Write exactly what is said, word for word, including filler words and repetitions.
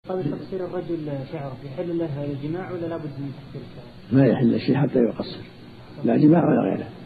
قبل تقصير الرجل شعره يحل له الجماع ولا لابد من تقصير الشعر؟ ما يحل شيء حتى يقصر، لا جماع ولا غيره.